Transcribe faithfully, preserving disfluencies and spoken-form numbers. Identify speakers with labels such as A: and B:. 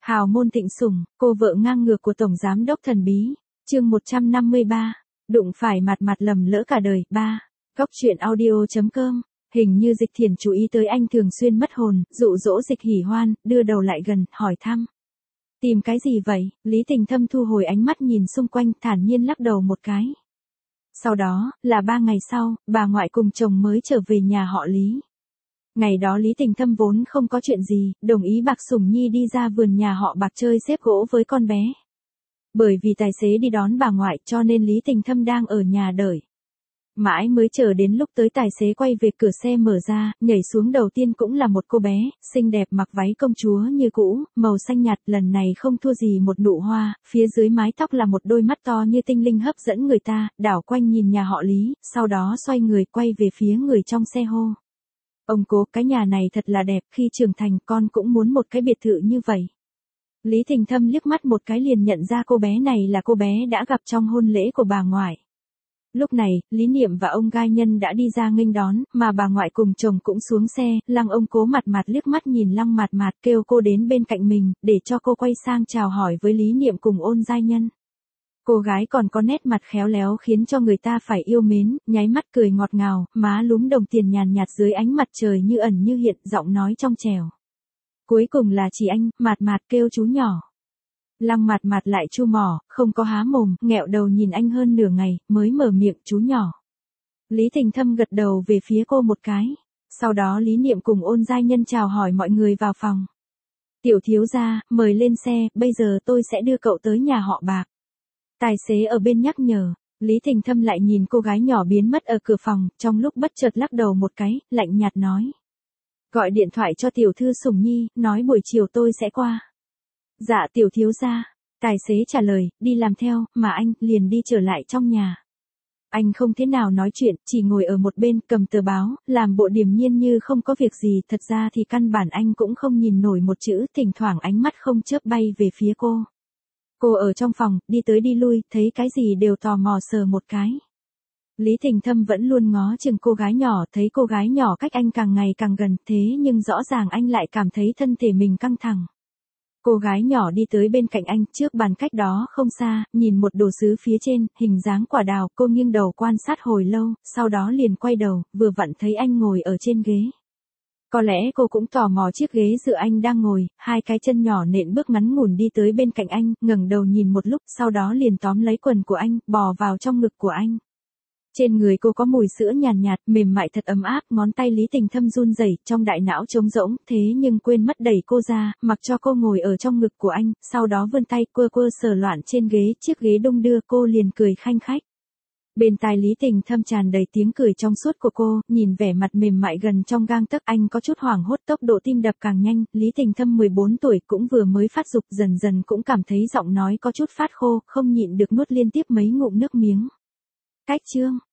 A: Hào môn thịnh sủng, cô vợ ngang ngược của Tổng Giám đốc thần bí. Chương một trăm năm mươi ba. Đụng phải mặt mặt lầm lỡ cả đời. ba. Góc truyện audio chấm com. Hình như Dịch Thiển chú ý tới anh thường xuyên mất hồn, dụ dỗ Dịch Hỉ Hoan, đưa đầu lại gần, hỏi thăm. Tìm cái gì vậy? Lý Tình Thâm thu hồi ánh mắt nhìn xung quanh, thản nhiên lắc đầu một cái. Sau đó, là ba ngày sau, bà ngoại cùng chồng mới trở về nhà họ Lý. Ngày đó Lý Tình Thâm vốn không có chuyện gì, đồng ý Bạc Sủng Nhi đi ra vườn nhà họ Bạc chơi xếp gỗ với con bé. Bởi vì tài xế đi đón bà ngoại cho nên Lý Tình Thâm đang ở nhà đợi. Mãi mới chờ đến lúc tới tài xế quay về, cửa xe mở ra, nhảy xuống đầu tiên cũng là một cô bé, xinh đẹp mặc váy công chúa như cũ, màu xanh nhạt, lần này không thua gì một nụ hoa, phía dưới mái tóc là một đôi mắt to như tinh linh hấp dẫn người ta, đảo quanh nhìn nhà họ Lý, sau đó xoay người quay về phía người trong xe hô. Ông cố, cái nhà này thật là đẹp, khi trưởng thành con cũng muốn một cái biệt thự như vậy. Lý Tình Thâm liếc mắt một cái liền nhận ra cô bé này là cô bé đã gặp trong hôn lễ của bà ngoại. Lúc này, Lý Niệm và ông Gai Nhân đã đi ra nghênh đón, mà bà ngoại cùng chồng cũng xuống xe, Lăng ông cố mặt mặt liếc mắt nhìn Lăng mặt mặt kêu cô đến bên cạnh mình, để cho cô quay sang chào hỏi với Lý Niệm cùng Ôn Giai Nhân. Cô gái còn có nét mặt khéo léo khiến cho người ta phải yêu mến, nháy mắt cười ngọt ngào, má lúm đồng tiền nhàn nhạt dưới ánh mặt trời như ẩn như hiện, giọng nói trong trẻo. Cuối cùng là chị anh, Mạt Mạt kêu chú nhỏ. Lăng Mạt Mạt lại chu mỏ, không có há mồm, nghẹo đầu nhìn anh hơn nửa ngày, mới mở miệng, chú nhỏ. Lý Tình Thâm gật đầu về phía cô một cái. Sau đó Lý Niệm cùng Ôn Giai Nhân chào hỏi mọi người vào phòng. Tiểu thiếu gia, mời lên xe, bây giờ tôi sẽ đưa cậu tới nhà họ Bạc. Tài xế ở bên nhắc nhở. Lý Tình Thâm lại nhìn cô gái nhỏ biến mất ở cửa phòng, trong lúc bất chợt lắc đầu một cái, lạnh nhạt nói. Gọi điện thoại cho tiểu thư Sủng Nhi, nói buổi chiều tôi sẽ qua. Dạ tiểu thiếu gia. Tài xế trả lời, đi làm theo, mà anh, liền đi trở lại trong nhà. Anh không thế nào nói chuyện, chỉ ngồi ở một bên, cầm tờ báo, làm bộ điềm nhiên như không có việc gì, thật ra thì căn bản anh cũng không nhìn nổi một chữ, thỉnh thoảng ánh mắt không chớp bay về phía cô. Cô ở trong phòng, đi tới đi lui, thấy cái gì đều tò mò sờ một cái. Lý Tình Thâm vẫn luôn ngó chừng cô gái nhỏ, thấy cô gái nhỏ cách anh càng ngày càng gần, thế nhưng rõ ràng anh lại cảm thấy thân thể mình căng thẳng. Cô gái nhỏ đi tới bên cạnh anh, trước bàn cách đó không xa, nhìn một đồ sứ phía trên, hình dáng quả đào, cô nghiêng đầu quan sát hồi lâu, sau đó liền quay đầu, vừa vặn thấy anh ngồi ở trên ghế. Có lẽ cô cũng tò mò chiếc ghế dựa anh đang ngồi, hai cái chân nhỏ nện bước ngắn ngủn đi tới bên cạnh anh, ngẩng đầu nhìn một lúc, sau đó liền tóm lấy quần của anh, bò vào trong ngực của anh. Trên người cô có mùi sữa nhàn nhạt, nhạt, mềm mại thật ấm áp, ngón tay Lý Tình Thâm run rẩy, trong đại não trống rỗng, thế nhưng quên mất đẩy cô ra, mặc cho cô ngồi ở trong ngực của anh, sau đó vươn tay quơ quơ sờ loạn trên ghế, chiếc ghế đung đưa, cô liền cười khanh khách. Bên tai Lý Tình Thâm tràn đầy tiếng cười trong suốt của cô, nhìn vẻ mặt mềm mại gần trong gang tấc, anh có chút hoảng hốt, tốc độ tim đập càng nhanh. Lý Tình Thâm mười bốn tuổi cũng vừa mới phát dục, dần dần cũng cảm thấy giọng nói có chút phát khô, không nhịn được nuốt liên tiếp mấy ngụm nước miếng. Cách chương